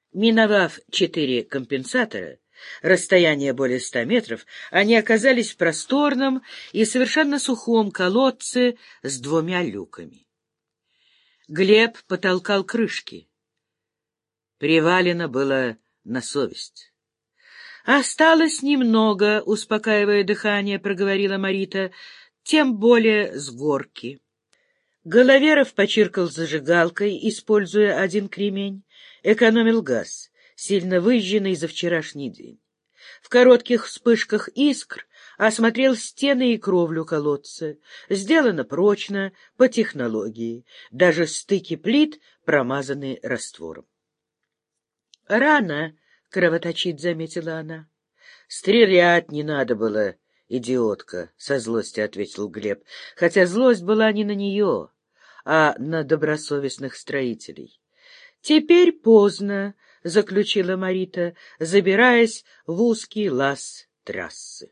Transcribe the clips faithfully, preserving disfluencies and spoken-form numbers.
Миновав четыре компенсатора, расстояние более ста метров, они оказались в просторном и совершенно сухом колодце с двумя люками. Глеб потолкал крышки. Привалено было на совесть. «Осталось немного», — успокаивая дыхание, проговорила Марита, — «тем более с горки». Головеров почиркал зажигалкой, используя один кремень, экономил газ, сильно выжженный за вчерашний день. В коротких вспышках искр осмотрел стены и кровлю колодца. Сделано прочно, по технологии. Даже стыки плит промазаны раствором. «Рано кровоточить», — заметила она. «Стрелять не надо было, идиотка», — со злостью ответил Глеб, хотя злость была не на нее, а на добросовестных строителей. «Теперь поздно», — заключила Марита, забираясь в узкий лаз трассы.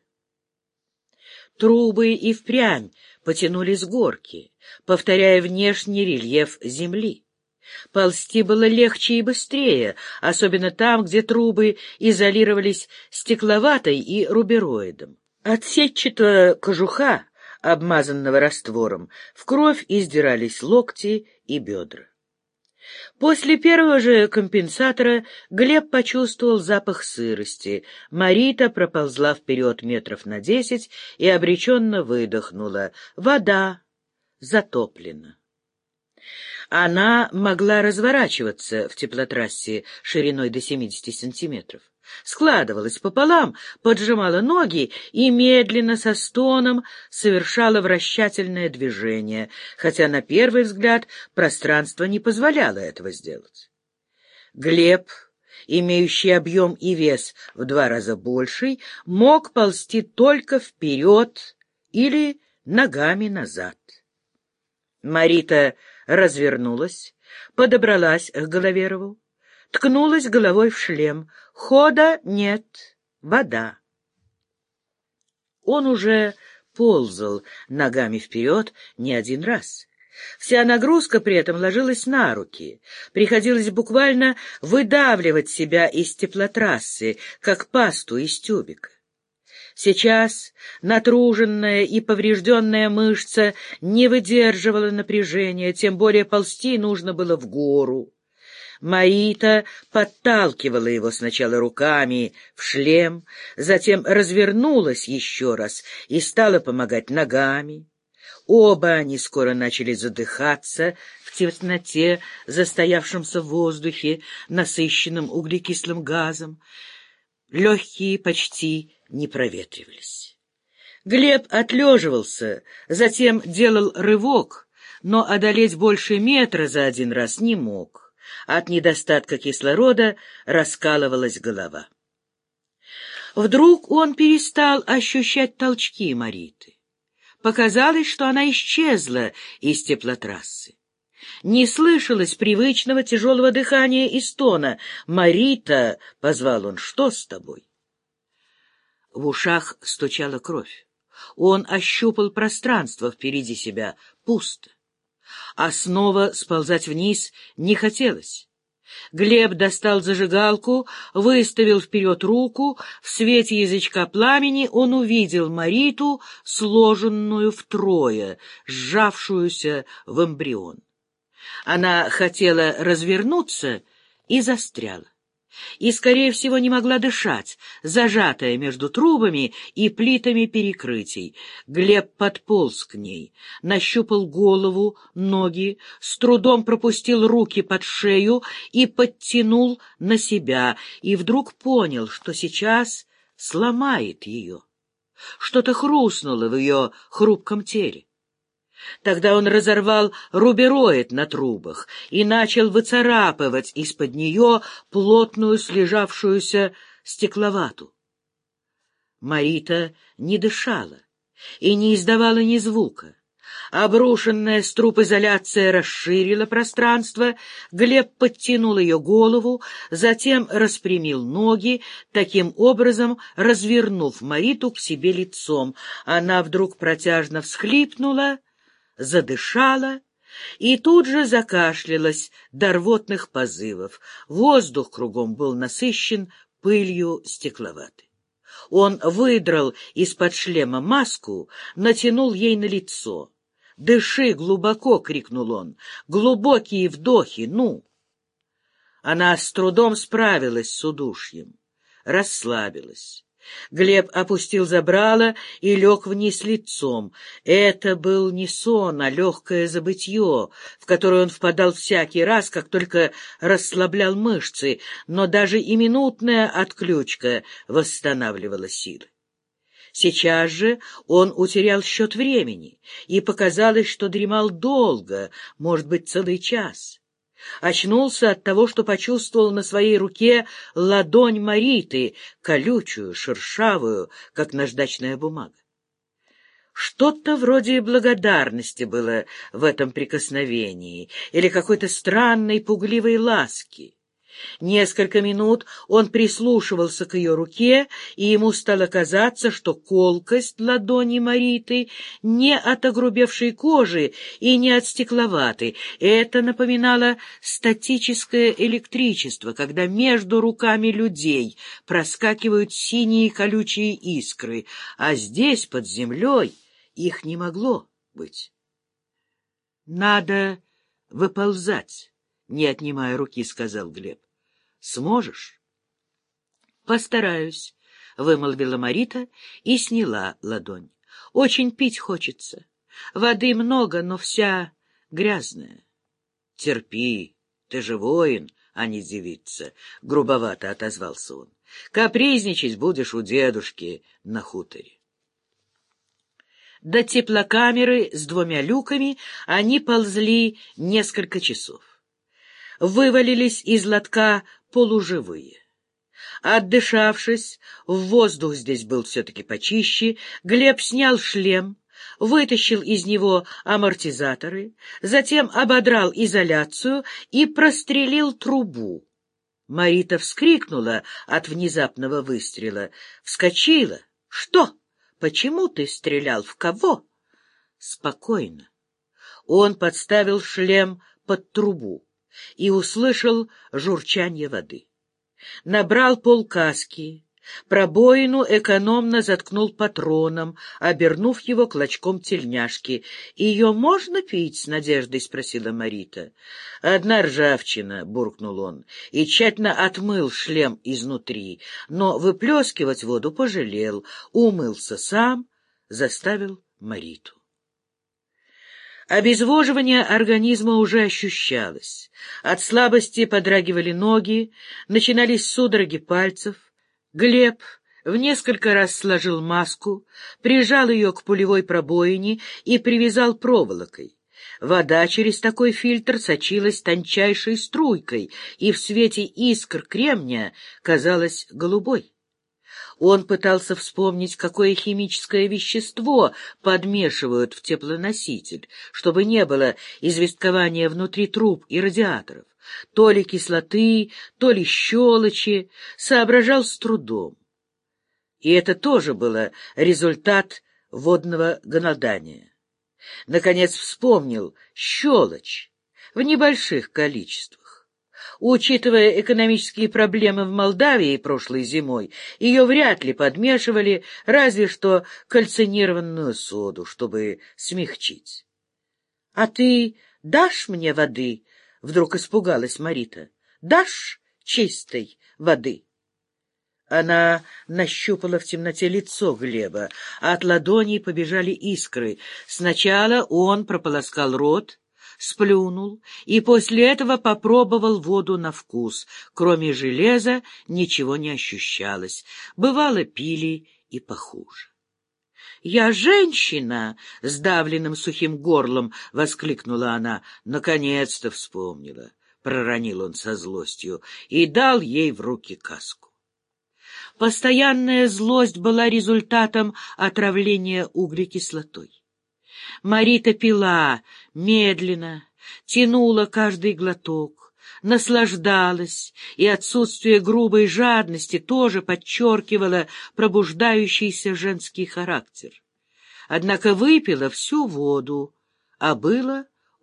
Трубы и впрямь потянулись с горки, повторяя внешний рельеф земли. Ползти было легче и быстрее, особенно там, где трубы изолировались стекловатой и рубероидом. От сетчатого кожуха, обмазанного раствором, в кровь издирались локти и бедра. После первого же компенсатора Глеб почувствовал запах сырости. Марита проползла вперед метров на десять и обреченно выдохнула. Вода затоплена. Она могла разворачиваться в теплотрассе шириной до семидесяти сантиметров. Складывалась пополам, поджимала ноги и медленно со стоном совершала вращательное движение, хотя на первый взгляд пространство не позволяло этого сделать. Глеб, имеющий объем и вес в два раза больший, мог ползти только вперед или ногами назад. Марита развернулась, подобралась к Головерову, ткнулась головой в шлем. Хода нет, вода. Он уже ползал ногами вперед не один раз. Вся нагрузка при этом ложилась на руки. Приходилось буквально выдавливать себя из теплотрассы, как пасту из тюбика. Сейчас натруженная и поврежденная мышца не выдерживала напряжения, тем более ползти нужно было в гору. Марита подталкивала его сначала руками в шлем, затем развернулась еще раз и стала помогать ногами. Оба они скоро начали задыхаться в темноте, застоявшемся в воздухе, насыщенном углекислым газом. Легкие почти не проветривались. Глеб отлеживался, затем делал рывок, но одолеть больше метра за один раз не мог. От недостатка кислорода раскалывалась голова. Вдруг он перестал ощущать толчки Мариты. Показалось, что она исчезла из теплотрассы. Не слышалось привычного тяжелого дыхания и стона. «Марита!» — позвал он. «Что с тобой?» В ушах стучала кровь. Он ощупал пространство впереди себя. Пусто. А снова сползать вниз не хотелось. Глеб достал зажигалку, выставил вперед руку. В свете язычка пламени он увидел Мариту, сложенную втрое, сжавшуюся в эмбрион. Она хотела развернуться и застряла. И, скорее всего, не могла дышать, зажатая между трубами и плитами перекрытий. Глеб подполз к ней, нащупал голову, ноги, с трудом пропустил руки под шею и подтянул на себя, и вдруг понял, что сейчас сломает ее. Что-то хрустнуло в ее хрупком теле. Тогда он разорвал рубероид на трубах и начал выцарапывать из-под нее плотную слежавшуюся стекловату. Марита не дышала и не издавала ни звука. Обрушенная с труб изоляция расширила пространство. Глеб подтянул ее голову, затем распрямил ноги, таким образом развернув Мариту к себе лицом. Она вдруг протяжно всхлипнула, задышала, и тут же закашлялась до рвотных позывов. Воздух кругом был насыщен пылью стекловатой. Он выдрал из-под шлема маску, натянул ей на лицо. «Дыши глубоко!» — крикнул он. «Глубокие вдохи, ну!» Она с трудом справилась с удушьем, расслабилась. Глеб опустил забрало и лег вниз лицом. Это был не сон, а легкое забытье, в которое он впадал всякий раз, как только расслаблял мышцы, но даже и минутная отключка восстанавливала силы. Сейчас же он утерял счет времени, и показалось, что дремал долго, может быть, целый час. Очнулся от того, что почувствовал на своей руке ладонь Мариты, колючую, шершавую, как наждачная бумага. Что-то вроде благодарности было в этом прикосновении или какой-то странной пугливой ласки. Несколько минут он прислушивался к ее руке, и ему стало казаться, что колкость ладони Мариты не от огрубевшей кожи и не от стекловатой. Это напоминало статическое электричество, когда между руками людей проскакивают синие колючие искры, а здесь, под землей, их не могло быть. «Надо выползать», — не отнимая руки, сказал Глеб. «Сможешь?» «Постараюсь», — вымолвила Марита и сняла ладонь. «Очень пить хочется. Воды много, но вся грязная». «Терпи, ты же воин, а не девица», — грубовато отозвался он. «Капризничать будешь у дедушки на хуторе». До теплокамеры с двумя люками они ползли несколько часов. Вывалились из лотка полуживые. Отдышавшись, воздух здесь был все-таки почище, Глеб снял шлем, вытащил из него амортизаторы, затем ободрал изоляцию и прострелил трубу. Марита вскрикнула от внезапного выстрела, вскочила. «Что? Почему ты стрелял? В кого?» «Спокойно». Он подставил шлем под трубу и услышал журчание воды. Набрал полкаски, пробоину экономно заткнул патроном, обернув его клочком тельняшки. «Ее можно пить?» — с надеждой спросила Марита. «Одна ржавчина», — буркнул он, и тщательно отмыл шлем изнутри, но выплескивать воду пожалел, умылся сам, заставил Мариту. Обезвоживание организма уже ощущалось. От слабости подрагивали ноги, начинались судороги пальцев. Глеб в несколько раз сложил маску, прижал ее к пулевой пробоине и привязал проволокой. Вода через такой фильтр сочилась тончайшей струйкой, и в свете искр кремния казалась голубой. Он пытался вспомнить, какое химическое вещество подмешивают в теплоноситель, чтобы не было известкования внутри труб и радиаторов. То ли кислоты, то ли щелочи, соображал с трудом. И это тоже было результат водного голодания. Наконец вспомнил щелочь в небольших количествах. Учитывая экономические проблемы в Молдавии прошлой зимой, ее вряд ли подмешивали, разве что кальцинированную соду, чтобы смягчить. — А ты дашь мне воды? — вдруг испугалась Марита. — Дашь чистой воды? Она нащупала в темноте лицо Глеба, а от ладоней побежали искры. Сначала он прополоскал рот, сплюнул и после этого попробовал воду на вкус. Кроме железа ничего не ощущалось. Бывало, пили и похуже. «Я женщина!» — сдавленным сухим горлом воскликнула она. «Наконец-то вспомнила!» — проронил он со злостью и дал ей в руки каску. Постоянная злость была результатом отравления углекислотой. Марита пила медленно, тянула каждый глоток, наслаждалась, и отсутствие грубой жадности тоже подчеркивало пробуждающийся женский характер. Однако выпила всю воду, а было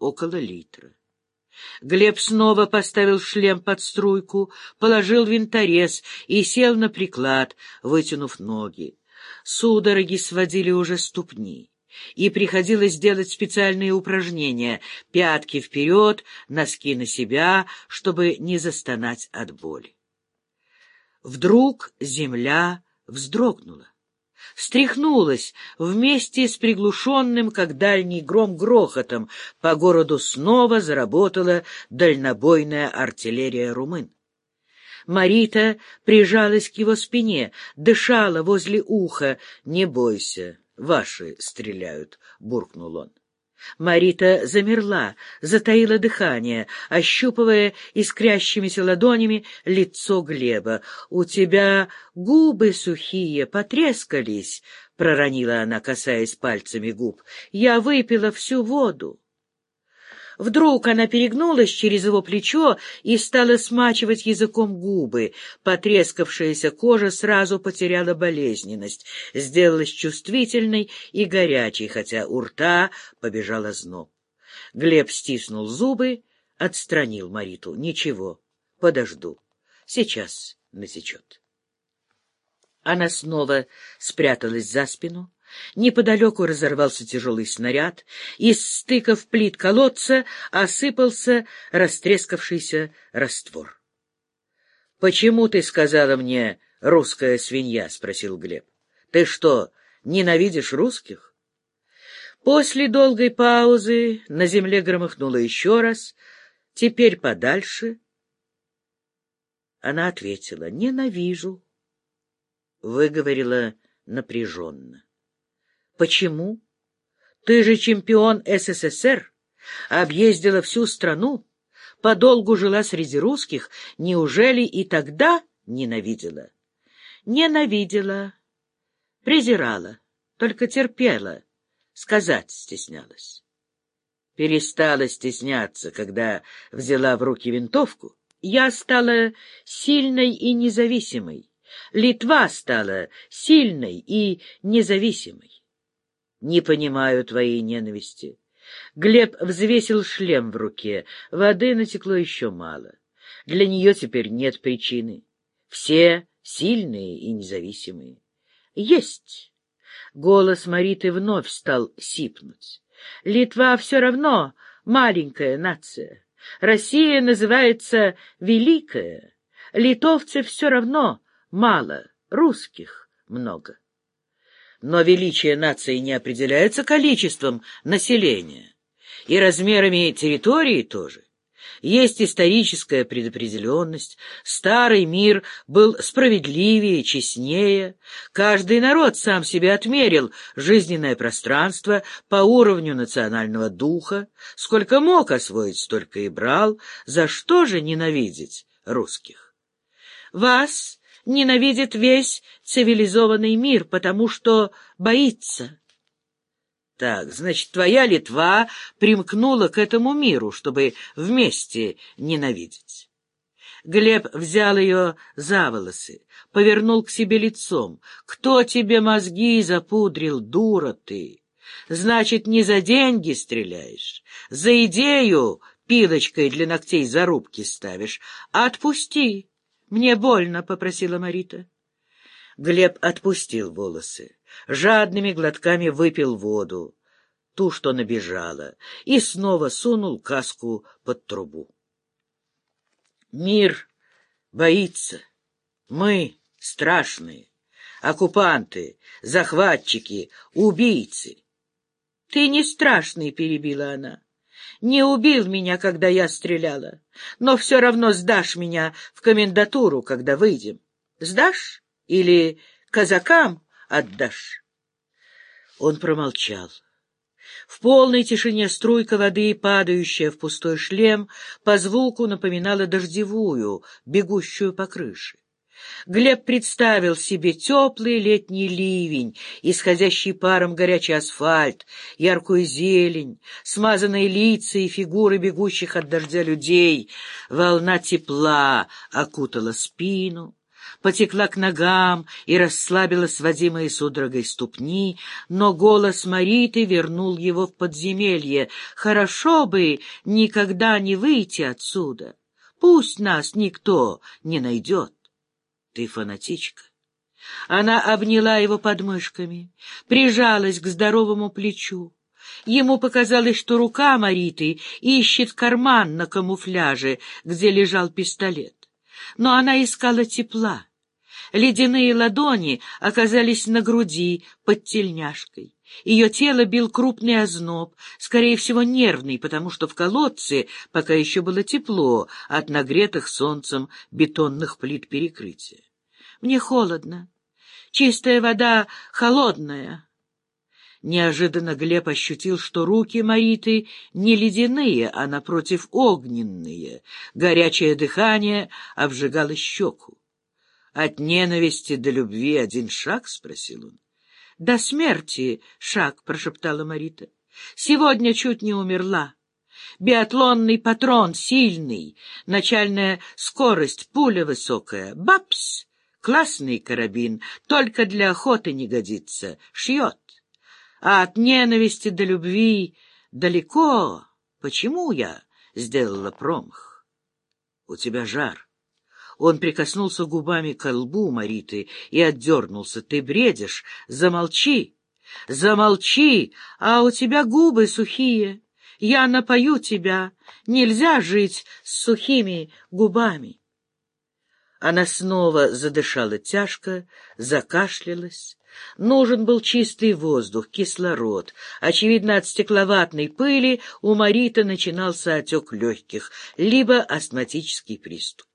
около литра. Глеб снова поставил шлем под струйку, положил винторез и сел на приклад, вытянув ноги. Судороги сводили уже ступни, и приходилось делать специальные упражнения — пятки вперед, носки на себя, чтобы не застонать от боли. Вдруг земля вздрогнула, встряхнулась вместе с приглушенным, как дальний гром, грохотом. По городу снова заработала дальнобойная артиллерия румын. Марита прижалась к его спине, дышала возле уха. «Не бойся, ваши стреляют», — буркнул он. Марита замерла, затаила дыхание, ощупывая искрящимися ладонями лицо Глеба. «У тебя губы сухие, потрескались», — проронила она, касаясь пальцами губ. «Я выпила всю воду». Вдруг она перегнулась через его плечо и стала смачивать языком губы. Потрескавшаяся кожа сразу потеряла болезненность, сделалась чувствительной и горячей, хотя у рта побежал озноб. Глеб стиснул зубы, отстранил Мариту. «Ничего, подожду. Сейчас насечет». Она снова спряталась за спину. Неподалеку разорвался тяжелый снаряд, из стыков плит колодца осыпался растрескавшийся раствор. — Почему ты сказала мне «русская свинья»? — спросил Глеб. — Ты что, ненавидишь русских? После долгой паузы на земле громыхнуло еще раз. «Теперь подальше». Она ответила: «Ненавижу», — выговорила напряженно. «Почему? Ты же чемпион СССР, объездила всю страну, подолгу жила среди русских. Неужели и тогда ненавидела?» «Ненавидела, презирала, только терпела, сказать стеснялась». Перестала стесняться, когда взяла в руки винтовку. Я стала сильной и независимой. Литва стала сильной и независимой. Не понимаю твоей ненависти. Глеб взвесил шлем в руке. Воды натекло еще мало. Для нее теперь нет причины. Все сильные и независимые. Есть. Голос Мариты вновь стал сипнуть. Литва все равно маленькая нация. Россия называется великая. Литовцев все равно мало, русских много. Но величие нации не определяется количеством населения и размерами территории тоже. Есть историческая предопределенность. Старый мир был справедливее, честнее. Каждый народ сам себе отмерил жизненное пространство по уровню национального духа. Сколько мог освоить, столько и брал. За что же ненавидеть русских? Вас ненавидит весь цивилизованный мир, потому что боится. Так, значит, твоя Литва примкнула к этому миру, чтобы вместе ненавидеть. Глеб взял ее за волосы, повернул к себе лицом. Кто тебе мозги запудрил, дура ты? Значит, не за деньги стреляешь, за идею пилочкой для ногтей зарубки ставишь. Отпусти. «Мне больно», — попросила Марита. Глеб отпустил волосы, жадными глотками выпил воду, ту, что набежала, и снова сунул каску под трубу. Мир боится. Мы страшные. Оккупанты, захватчики, убийцы. «Ты не страшный», — перебила она. «Не убил меня, когда я стреляла, но все равно сдашь меня в комендатуру, когда выйдем. Сдашь или казакам отдашь?» Он промолчал. В полной тишине струйка воды, падающая в пустой шлем, по звуку напоминала дождевую, бегущую по крыше. Глеб представил себе теплый летний ливень, исходящий паром горячий асфальт, яркую зелень, смазанные лица и фигуры бегущих от дождя людей. Волна тепла окутала спину, потекла к ногам и расслабила сводимые судорогой ступни, но голос Мариты вернул его в подземелье. «Хорошо бы никогда не выйти отсюда. Пусть нас никто не найдет. Ты фанатичка». Она обняла его подмышками, прижалась к здоровому плечу. Ему показалось, что рука Мариты ищет карман на камуфляже, где лежал пистолет. Но она искала тепла. Ледяные ладони оказались на груди под тельняшкой. Ее тело бил крупный озноб, скорее всего нервный, потому что в колодце пока еще было тепло от нагретых солнцем бетонных плит перекрытия. «Мне холодно. Чистая вода холодная». Неожиданно Глеб ощутил, что руки Мариты не ледяные, а, напротив, огненные. Горячее дыхание обжигало щеку. «От ненависти до любви один шаг?» — спросил он. «До смерти шаг», — прошептала Марита. «Сегодня чуть не умерла. Биатлонный патрон сильный, начальная скорость, пуля высокая. Бапс! Классный карабин, только для охоты не годится. Шьет. А от ненависти до любви далеко. Почему я сделала промах? У тебя жар». Он прикоснулся губами к лбу Мариты и отдернулся. «Ты бредишь? Замолчи! Замолчи! А у тебя губы сухие. Я напою тебя. Нельзя жить с сухими губами». Она снова задышала тяжко, закашлялась. Нужен был чистый воздух, кислород. Очевидно, от стекловатной пыли у Мариты начинался отек легких, либо астматический приступ.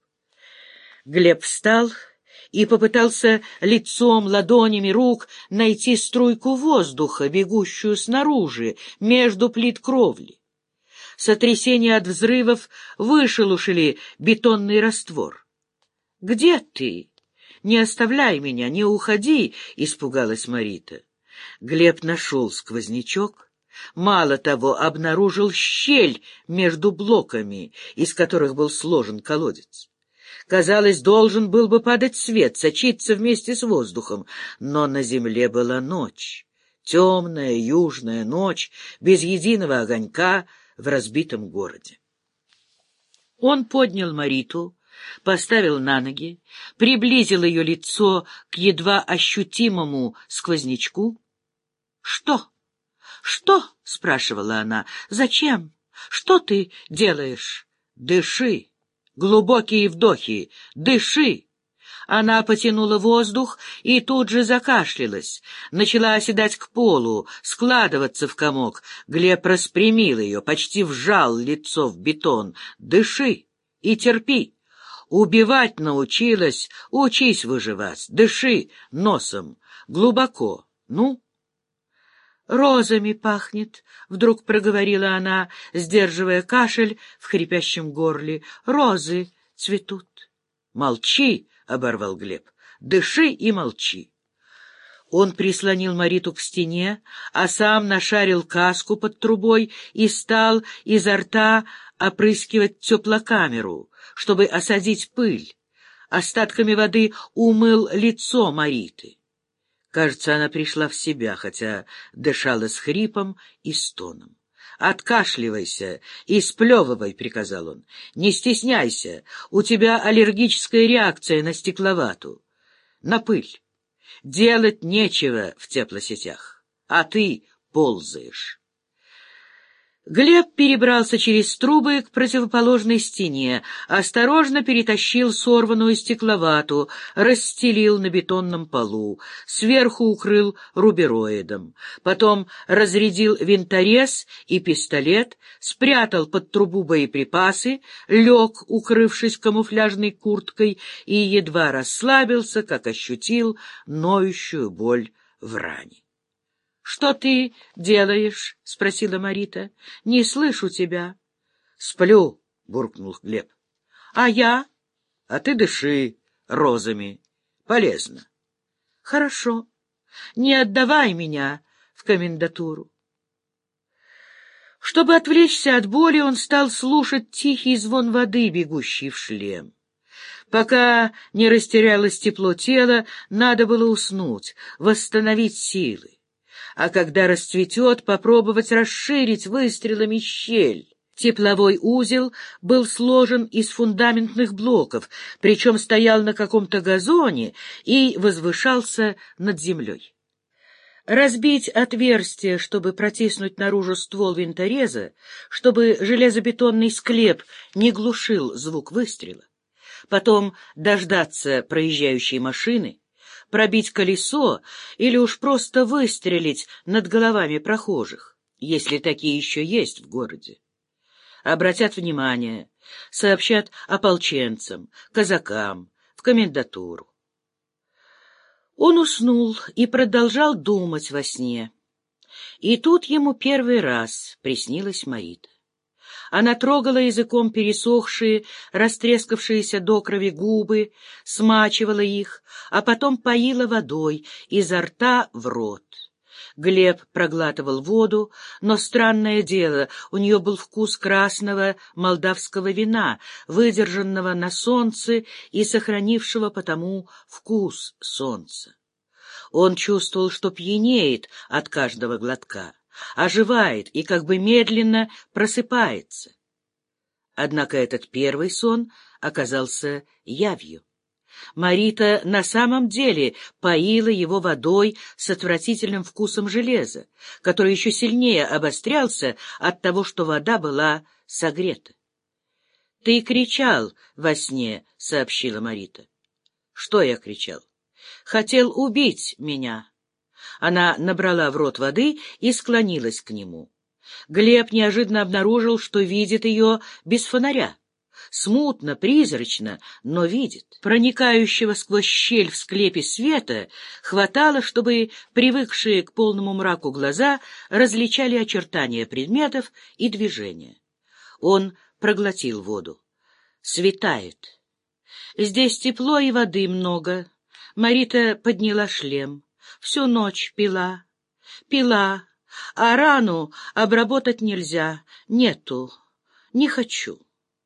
Глеб встал и попытался лицом, ладонями рук найти струйку воздуха, бегущую снаружи, между плит кровли. Сотрясение от взрывов вышелушили бетонный раствор. «Где ты? Не оставляй меня, не уходи!» — испугалась Марита. Глеб нашел сквознячок. Мало того, обнаружил щель между блоками, из которых был сложен колодец. Казалось, должен был бы падать свет, сочиться вместе с воздухом, но на земле была ночь. Темная южная ночь, без единого огонька в разбитом городе. Он поднял Мариту, поставил на ноги, приблизил ее лицо к едва ощутимому сквознячку. «Что? Что?» — спрашивала она. «Зачем? Что ты делаешь?» «Дыши! Глубокие вдохи! Дыши!» Она потянула воздух и тут же закашлялась. Начала оседать к полу, складываться в комок. Глеб распрямил ее, почти вжал лицо в бетон. «Дыши и терпи! Убивать научилась, учись выживать. Дыши носом, глубоко. Ну?» «Розами пахнет», — вдруг проговорила она, сдерживая кашель в хрипящем горле. «Розы цветут». «Молчи», — оборвал Глеб. «Дыши и молчи». Он прислонил Мариту к стене, а сам нашарил каску под трубой и стал изо рта опрыскивать теплокамеру, чтобы осадить пыль. Остатками воды умыл лицо Мариты. Кажется, она пришла в себя, хотя дышала с хрипом и стоном. «Откашливайся и сплевывай», — приказал он. «Не стесняйся, у тебя аллергическая реакция на стекловату, на пыль. Делать нечего в теплосетях, а ты ползаешь». Глеб перебрался через трубы к противоположной стене, осторожно перетащил сорванную стекловату, расстелил на бетонном полу, сверху укрыл рубероидом. Потом разрядил винторез и пистолет, спрятал под трубу боеприпасы, лег, укрывшись камуфляжной курткой, и едва расслабился, как ощутил ноющую боль в ране. «Что ты делаешь?» — спросила Марита. «Не слышу тебя». «Сплю», — буркнул Глеб. «А я?» «А ты дыши розами. Полезно». «Хорошо. Не отдавай меня в комендатуру». Чтобы отвлечься от боли, он стал слушать тихий звон воды, бегущий в шлем. Пока не растерялось тепло тела, надо было уснуть, восстановить силы. А когда расцветет, попробовать расширить выстрелами щель. Тепловой узел был сложен из фундаментных блоков, причем стоял на каком-то газоне и возвышался над землей. Разбить отверстие, чтобы протиснуть наружу ствол винтореза, чтобы железобетонный склеп не глушил звук выстрела. Потом дождаться проезжающей машины, пробить колесо или уж просто выстрелить над головами прохожих, если такие еще есть в городе. Обратят внимание, сообщат ополченцам, казакам, в комендатуру. Он уснул и продолжал думать во сне. И тут ему первый раз приснилась Марита. Она трогала языком пересохшие, растрескавшиеся до крови губы, смачивала их, а потом поила водой изо рта в рот. Глеб проглатывал воду, но, странное дело, у нее был вкус красного молдавского вина, выдержанного на солнце и сохранившего потому вкус солнца. Он чувствовал, что пьянеет от каждого глотка, оживает и как бы медленно просыпается. Однако этот первый сон оказался явью. Марита на самом деле поила его водой с отвратительным вкусом железа, который еще сильнее обострялся от того, что вода была согрета. — Ты кричал во сне, — сообщила Марита. — Что я кричал? — Хотел убить меня. Она набрала в рот воды и склонилась к нему. Глеб неожиданно обнаружил, что видит ее без фонаря. Смутно, призрачно, но видит. Проникающего сквозь щель в склепе света хватало, чтобы привыкшие к полному мраку глаза различали очертания предметов и движения. Он проглотил воду. Светает. Здесь тепло и воды много. Марита подняла шлем. Всю ночь пила. Пила. А рану обработать нельзя. Нету. Не хочу.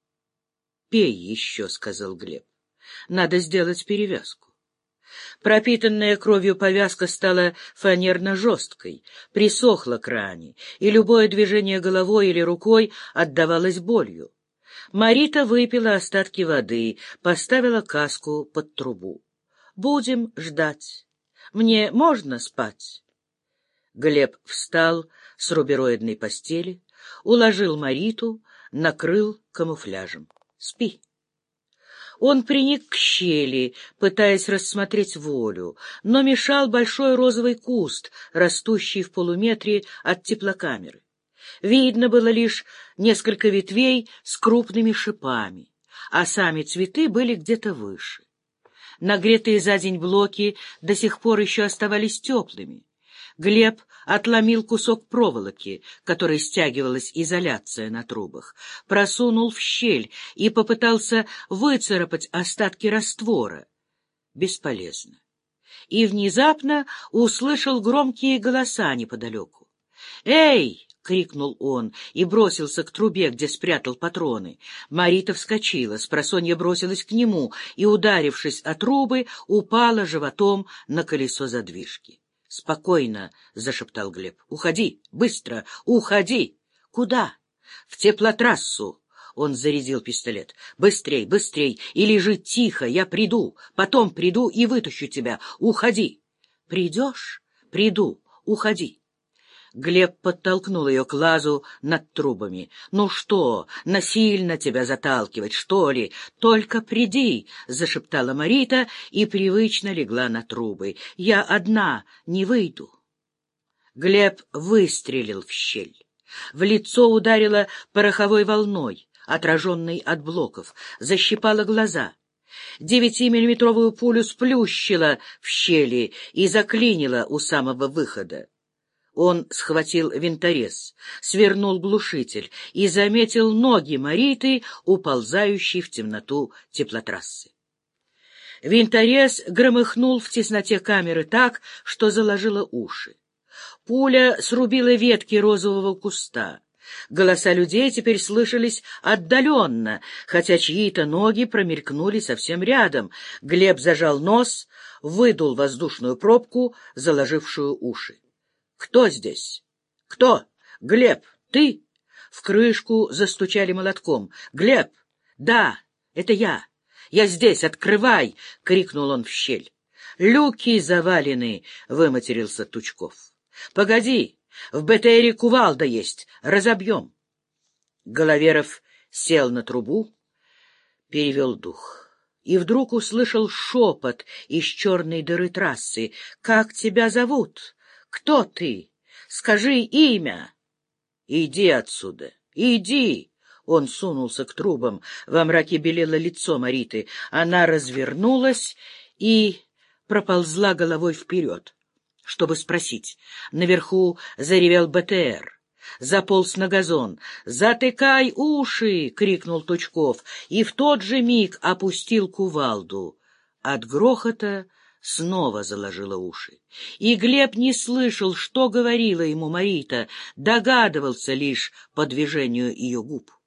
«Пей еще», — сказал Глеб. «Надо сделать перевязку». Пропитанная кровью повязка стала фанерно-жесткой, присохла к ране, и любое движение головой или рукой отдавалось болью. Марита выпила остатки воды, поставила каску под трубу. «Будем ждать. Мне можно спать?» Глеб встал с рубероидной постели, уложил Мариту, накрыл камуфляжем. «Спи». Он приник к щели, пытаясь рассмотреть волю, но мешал большой розовый куст, растущий в полуметре от теплокамеры. Видно было лишь несколько ветвей с крупными шипами, а сами цветы были где-то выше. Нагретые за день блоки до сих пор еще оставались теплыми. Глеб отломил кусок проволоки, которой стягивалась изоляция на трубах, просунул в щель и попытался выцарапать остатки раствора. Бесполезно. И внезапно услышал громкие голоса неподалеку. «Эй!» — крикнул он и бросился к трубе, где спрятал патроны. Марита вскочила, спросонья бросилась к нему и, ударившись о трубы, упала животом на колесо задвижки. «Спокойно», — зашептал Глеб. «Уходи! Быстро! Уходи!» «Куда?» «В теплотрассу!» Он зарядил пистолет. «Быстрей, быстрей! И лежи тихо! Я приду! Потом приду и вытащу тебя! Уходи!» «Придешь?» «Приду! Уходи!» Глеб подтолкнул ее к лазу над трубами. «Ну что, насильно тебя заталкивать, что ли? Только приди!» — зашептала Марита и привычно легла на трубы. «Я одна, не выйду». Глеб выстрелил в щель. В лицо ударило пороховой волной, отраженной от блоков, защипало глаза. Девятимиллиметровую пулю сплющило в щели и заклинило у самого выхода. Он схватил винторез, свернул глушитель и заметил ноги Мариты, уползающей в темноту теплотрассы. Винторез громыхнул в тесноте камеры так, что заложило уши. Пуля срубила ветки розового куста. Голоса людей теперь слышались отдаленно, хотя чьи-то ноги промелькнули совсем рядом. Глеб зажал нос, выдул воздушную пробку, заложившую уши. — Кто здесь? — Кто? — Глеб, ты? В крышку застучали молотком. — Глеб! — Да, это я. — Я здесь, открывай! — крикнул он в щель. — Люки завалены! — выматерился Тучков. — Погоди! В БТРе кувалда есть. Разобьем. Головеров сел на трубу, перевел дух. И вдруг услышал шепот из черной дыры трассы. — Как тебя зовут? Кто ты? Скажи имя. — Иди отсюда, иди! Он сунулся к трубам. Во мраке белело лицо Мариты. Она развернулась и проползла головой вперед, чтобы спросить. Наверху заревел БТР. Заполз на газон. «Затыкай уши!» — крикнул Тучков, и в тот же миг опустил кувалду. От грохота снова заложило уши. И Глеб не слышал, что говорила ему Марита, догадывался лишь по движению ее губ.